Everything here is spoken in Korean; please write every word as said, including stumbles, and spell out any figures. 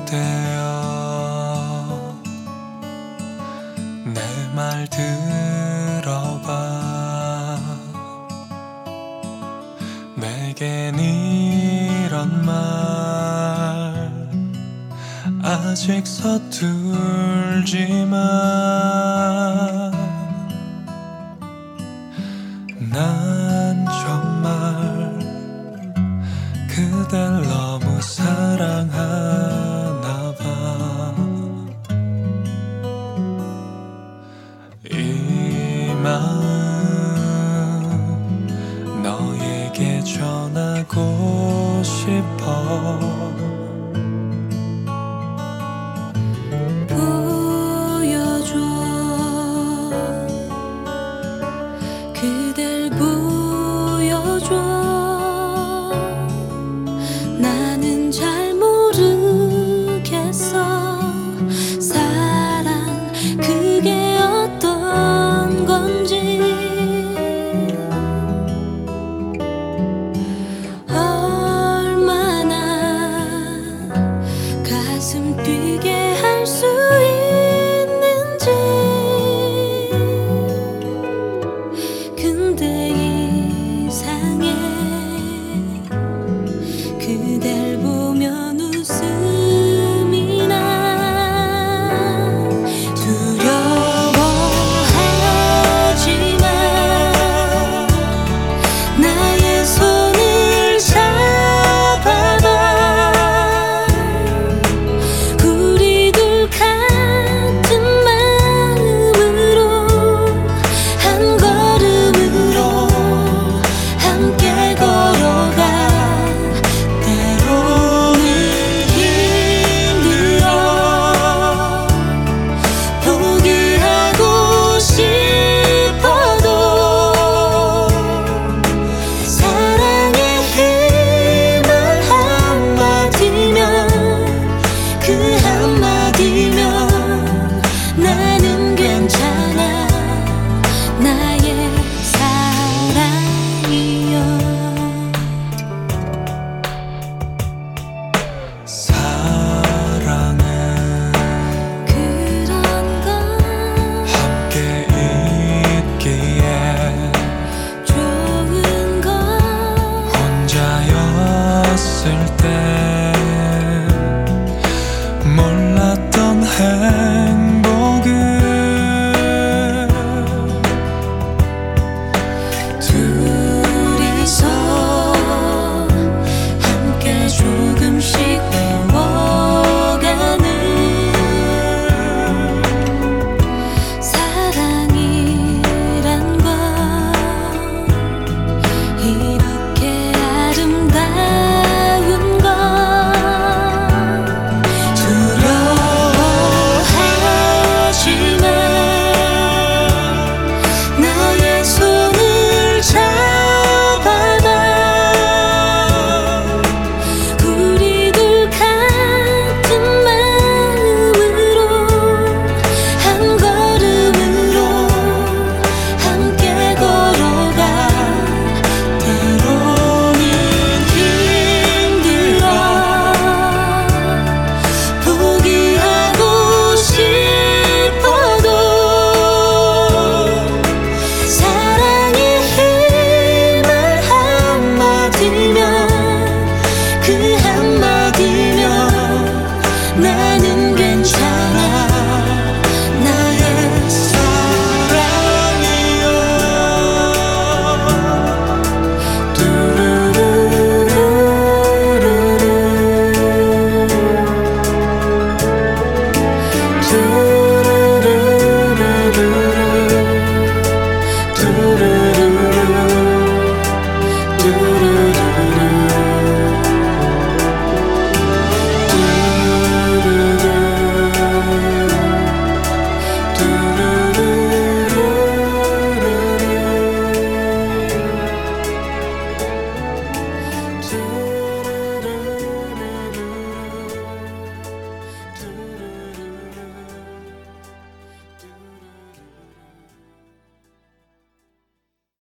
되어 내 말 들어봐. 내겐 이런 말 아직 서툴지만 난 정말 그댈 너무 사랑하나 봐. 이 마음 너에게 전하고 싶어. 보여줘 그댈 보여줘. 나는 잘 모르겠어. 사랑 그게 어떤 건지. 얼마나 가슴 뛰게 할 수 있는지. 근데 이상해. 그댈 보면 웃음이 나. 두려워하지마. 나의 손을 잡아봐. 우리 둘 같은 마음으로 한 걸음으로 함께 걸어가. 때로는 힘들어. 포기하고 싶어도 사랑의 힘을 한마디면, 그 한마디면 나는 괜찮아. 나의 사랑이여. 사랑은 그런 건 함께 있기에 좋은 건 혼자였을 때 몰랐던 행